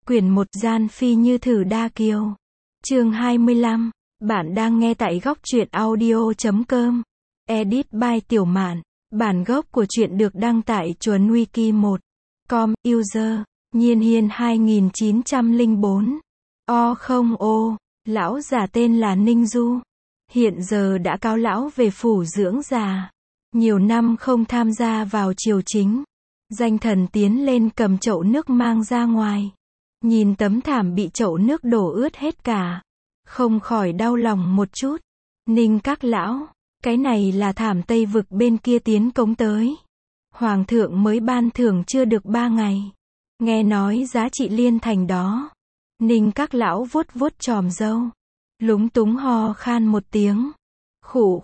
Quyển 1 Gian Phi Như Thử Đa Kiều. Chương 25. Bạn đang nghe tại góc truyện audio.com. Edit by Tiểu Mạn. Bản gốc của truyện được đăng tại Chuồn Wiki 1.com. User Nhiên Hiên 2904. O. Lão già tên là Ninh Du. Hiện giờ đã cáo lão về phủ dưỡng già. Nhiều năm không tham gia vào triều chính. Danh thần tiến lên cầm chậu nước mang ra ngoài. Nhìn tấm thảm bị chậu nước đổ ướt hết cả. Không khỏi đau lòng một chút. Ninh các lão, cái này là thảm Tây Vực bên kia tiến cống tới. Hoàng thượng mới ban thưởng chưa được 3 ngày. Nghe nói giá trị liên thành đó. Ninh các lão vuốt vuốt chòm râu. Lúng túng ho khan một tiếng. Khụ,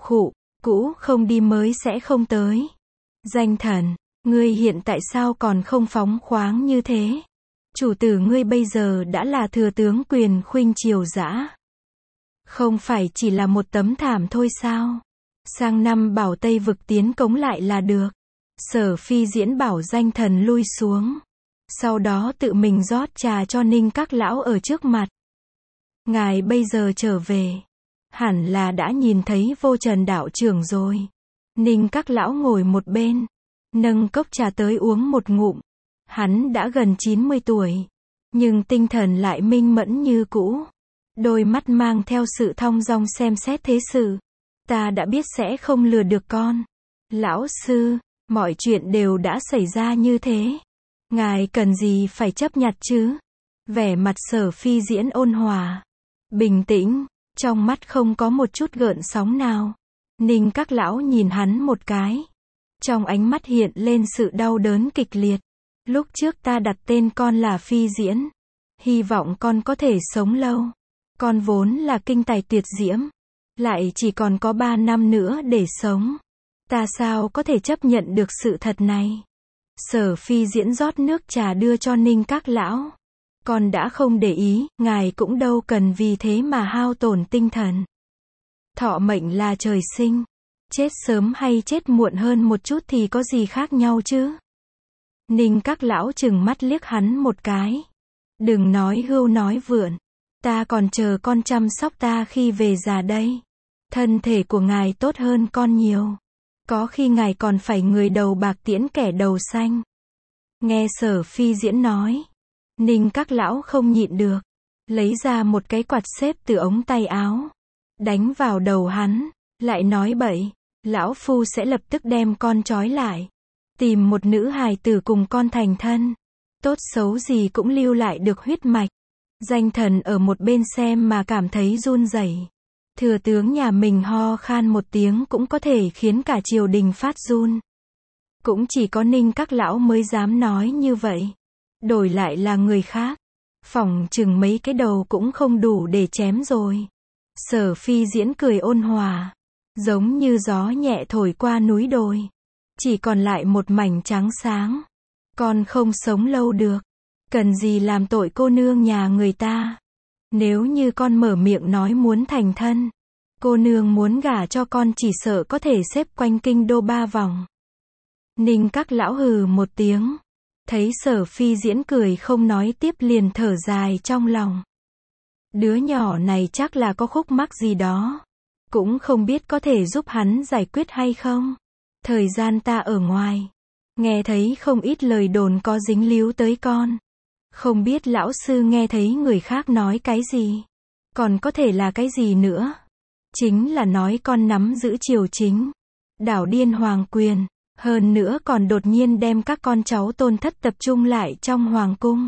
cũ không đi mới sẽ không tới. Danh thần, ngươi hiện tại sao còn không phóng khoáng như thế? Chủ tử ngươi bây giờ đã là thừa tướng quyền khuynh triều dã. Không phải chỉ là một tấm thảm thôi sao? Sang năm bảo Tây Vực tiến cống lại là được. Sở Phi diễn bảo danh thần lui xuống. Sau đó tự mình rót trà cho Ninh các lão ở trước mặt. Ngài bây giờ trở về. Hẳn là đã nhìn thấy Vô Trần đạo trưởng rồi. Ninh các lão ngồi một bên. Nâng cốc trà tới uống một ngụm. Hắn đã gần 90 tuổi. Nhưng tinh thần lại minh mẫn như cũ. Đôi mắt mang theo sự thong dong xem xét thế sự. Ta đã biết sẽ không lừa được con. Lão sư, mọi chuyện đều đã xảy ra như thế. Ngài cần gì phải chấp nhặt chứ? Vẻ mặt Sở Phi diễn ôn hòa. Bình tĩnh, trong mắt không có một chút gợn sóng nào. Ninh các lão nhìn hắn một cái. Trong ánh mắt hiện lên sự đau đớn kịch liệt. Lúc trước ta đặt tên con là Phi Diễn. Hy vọng con có thể sống lâu. Con vốn là kinh tài tuyệt diễm. Lại chỉ còn có 3 năm nữa để sống. Ta sao có thể chấp nhận được sự thật này? Sở Phi Diễn rót nước trà đưa cho Ninh các lão. Con đã không để ý, ngài cũng đâu cần vì thế mà hao tổn tinh thần. Thọ mệnh là trời sinh. Chết sớm hay chết muộn hơn một chút thì có gì khác nhau chứ? Ninh các lão chừng mắt liếc hắn một cái. Đừng nói hưu nói vượn. Ta còn chờ con chăm sóc ta khi về già đây. Thân thể của ngài tốt hơn con nhiều. Có khi ngài còn phải người đầu bạc tiễn kẻ đầu xanh. Nghe Sở Phi diễn nói. Ninh các lão không nhịn được. Lấy ra một cái quạt xếp từ ống tay áo. Đánh vào đầu hắn. Lại nói bậy. Lão phu sẽ lập tức đem con trói lại. Tìm một nữ hài tử cùng con thành thân. Tốt xấu gì cũng lưu lại được huyết mạch. Danh thần ở một bên xem mà cảm thấy run rẩy. Thừa tướng nhà mình ho khan một tiếng cũng có thể khiến cả triều đình phát run. Cũng chỉ có Ninh các lão mới dám nói như vậy. Đổi lại là người khác. Phỏng chừng mấy cái đầu cũng không đủ để chém rồi. Sở Phi diễn cười ôn hòa. Giống như gió nhẹ thổi qua núi đồi. Chỉ còn lại một mảnh trắng sáng. Con không sống lâu được. Cần gì làm tội cô nương nhà người ta. Nếu như con mở miệng nói muốn thành thân. Cô nương muốn gả cho con chỉ sợ có thể xếp quanh kinh đô 3 vòng. Ninh các lão hừ một tiếng. Thấy Sở Phi diễn cười không nói tiếp liền thở dài trong lòng. Đứa nhỏ này chắc là có khúc mắc gì đó. Cũng không biết có thể giúp hắn giải quyết hay không. Thời gian ta ở ngoài. Nghe thấy không ít lời đồn có dính líu tới con. Không biết lão sư nghe thấy người khác nói cái gì. Còn có thể là cái gì nữa. Chính là nói con nắm giữ triều chính. Đảo điên hoàng quyền. Hơn nữa còn đột nhiên đem các con cháu tôn thất tập trung lại trong hoàng cung.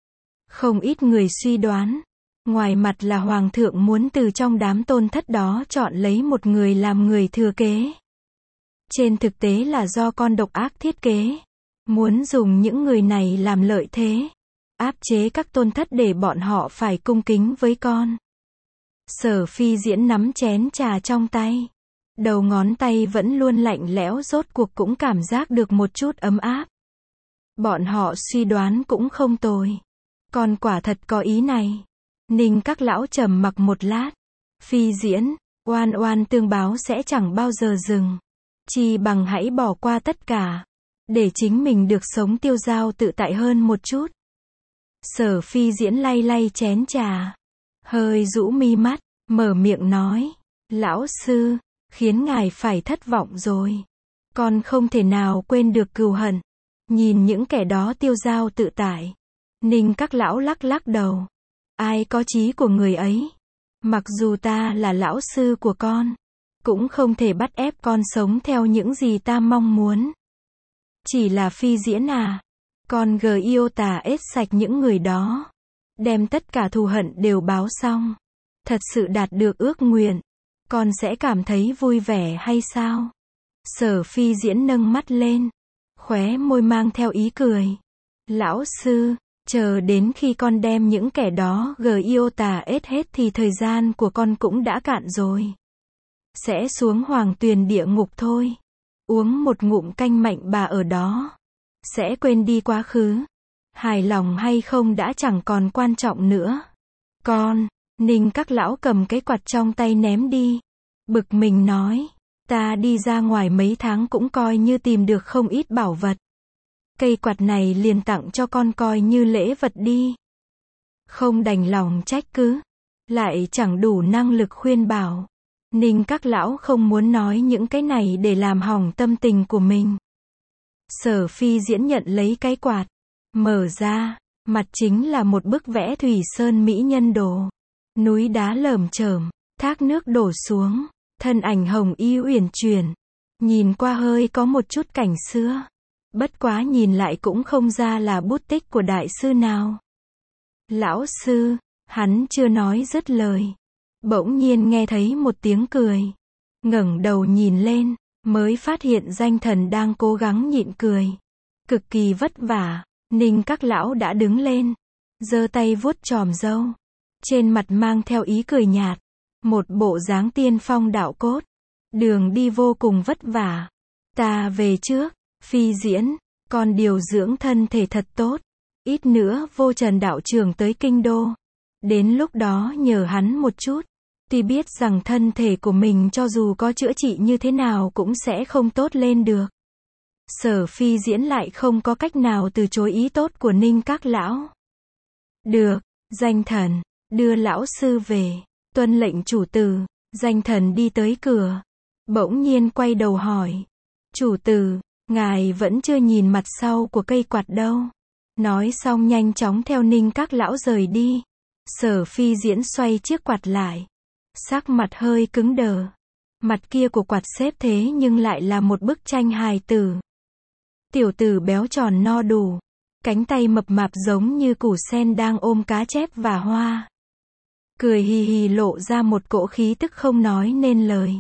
Không ít người suy đoán. Ngoài mặt là hoàng thượng muốn từ trong đám tôn thất đó chọn lấy một người làm người thừa kế. Trên thực tế là do con độc ác thiết kế. Muốn dùng những người này làm lợi thế. Áp chế các tôn thất để bọn họ phải cung kính với con. Sở Phi diễn nắm chén trà trong tay. Đầu ngón tay vẫn luôn lạnh lẽo rốt cuộc cũng cảm giác được một chút ấm áp. Bọn họ suy đoán cũng không tồi. Con quả thật có ý này. Ninh các lão trầm mặc một lát. Phi diễn, oan oan tương báo sẽ chẳng bao giờ dừng. Chi bằng hãy bỏ qua tất cả. Để chính mình được sống tiêu dao tự tại hơn một chút. Sở Phi Diễn lay lay chén trà, hơi rũ mi mắt, mở miệng nói, lão sư, khiến ngài phải thất vọng rồi. Con không thể nào quên được cừu hận. Nhìn những kẻ đó tiêu dao tự tại. Ninh Các Lão lắc lắc đầu. Ai có chí của người ấy. Mặc dù ta là lão sư của con, cũng không thể bắt ép con sống theo những gì ta mong muốn. Chỉ là Phi Diễn à, con yêu tà ết sạch những người đó. Đem tất cả thù hận đều báo xong. Thật sự đạt được ước nguyện. Con sẽ cảm thấy vui vẻ hay sao? Sở Phi Diễn nâng mắt lên. Khóe môi mang theo ý cười. Lão sư, chờ đến khi con đem những kẻ đó yêu tà ết hết thì thời gian của con cũng đã cạn rồi. Sẽ xuống hoàng tuyền địa ngục thôi. Uống một ngụm canh mạnh bà ở đó. Sẽ quên đi quá khứ. Hài lòng hay không đã chẳng còn quan trọng nữa. Con, Ninh Các Lão cầm cái quạt trong tay ném đi. Bực mình nói. Ta đi ra ngoài mấy tháng cũng coi như tìm được không ít bảo vật. Cây quạt này liền tặng cho con coi như lễ vật đi. Không đành lòng trách cứ. Lại chẳng đủ năng lực khuyên bảo. Ninh Các Lão không muốn nói những cái này để làm hỏng tâm tình của mình. Sở Phi Diễn nhận lấy cái quạt. Mở ra, mặt chính là một bức vẽ thủy sơn mỹ nhân đồ. Núi đá lởm chởm, thác nước đổ xuống, thân ảnh hồng y uyển chuyển. Nhìn qua hơi có một chút cảnh xưa. Bất quá nhìn lại cũng không ra là bút tích của đại sư nào. Lão sư, hắn chưa nói dứt lời. Bỗng nhiên nghe thấy một tiếng cười. Ngẩng đầu nhìn lên, mới phát hiện danh thần đang cố gắng nhịn cười. Cực kỳ vất vả. Ninh Các Lão đã đứng lên, giơ tay vuốt chòm râu, trên mặt mang theo ý cười nhạt, một bộ dáng tiên phong đạo cốt. Đường đi vô cùng vất vả. Ta về trước, Phi Diễn, con điều dưỡng thân thể thật tốt. Ít nữa Vô Trần đạo trưởng tới kinh đô. Đến lúc đó nhờ hắn một chút. Tuy biết rằng thân thể của mình cho dù có chữa trị như thế nào cũng sẽ không tốt lên được. Sở Phi Diễn lại không có cách nào từ chối ý tốt của Ninh Các Lão. Được, danh thần, đưa lão sư về, tuân lệnh chủ tử. Danh thần đi tới cửa, bỗng nhiên quay đầu hỏi. Chủ tử, ngài vẫn chưa nhìn mặt sau của cây quạt đâu. Nói xong nhanh chóng theo Ninh Các Lão rời đi. Sở Phi Diễn xoay chiếc quạt lại. Sắc mặt hơi cứng đờ. Mặt kia của quạt xếp thế nhưng lại là một bức tranh hài tử. Tiểu tử béo tròn no đủ. Cánh tay mập mạp giống như củ sen đang ôm cá chép và hoa. Cười hì hì lộ ra một cỗ khí tức không nói nên lời.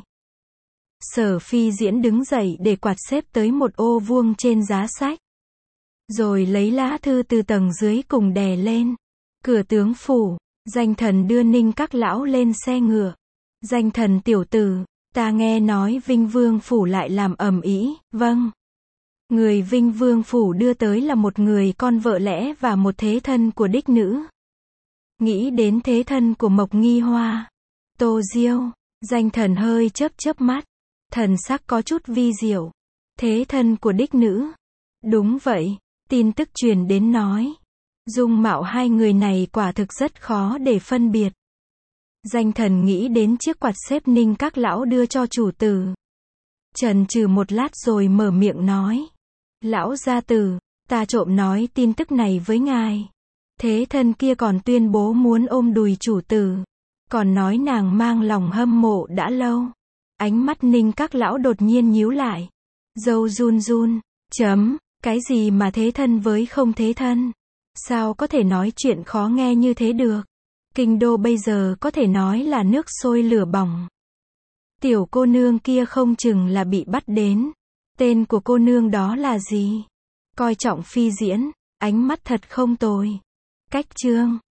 Sở Phi Diễn đứng dậy để quạt xếp tới một ô vuông trên giá sách. Rồi lấy lá thư từ tầng dưới cùng đè lên. Cửa tướng phủ, danh thần đưa Ninh Các Lão lên xe ngựa. Danh thần tiểu tử, ta nghe nói Vinh Vương phủ lại làm ầm ĩ. Vâng. Người Vinh Vương phủ đưa tới là một người con vợ lẽ và một thế thân của đích nữ. Nghĩ đến thế thân của Mộc Nghi Hoa, Tô Diêu, danh thần hơi chớp mắt, thần sắc có chút vi diệu. Thế thân của đích nữ. Đúng vậy, tin tức truyền đến nói. Dung mạo hai người này quả thực rất khó để phân biệt. Danh thần nghĩ đến chiếc quạt xếp Ninh Các Lão đưa cho chủ tử. Chần chừ một lát rồi mở miệng nói. Lão gia tử, ta trộm nói tin tức này với ngài. Thế thân kia còn tuyên bố muốn ôm đùi chủ tử. Còn nói nàng mang lòng hâm mộ đã lâu. Ánh mắt Ninh Các Lão đột nhiên nhíu lại. Râu run run. Cái gì mà thế thân với không thế thân? Sao có thể nói chuyện khó nghe như thế được? Kinh đô bây giờ có thể nói là nước sôi lửa bỏng. Tiểu cô nương kia không chừng là bị bắt đến. Tên của cô nương đó là gì? Coi trọng Phi Diễn, ánh mắt thật không tồi. Cách chương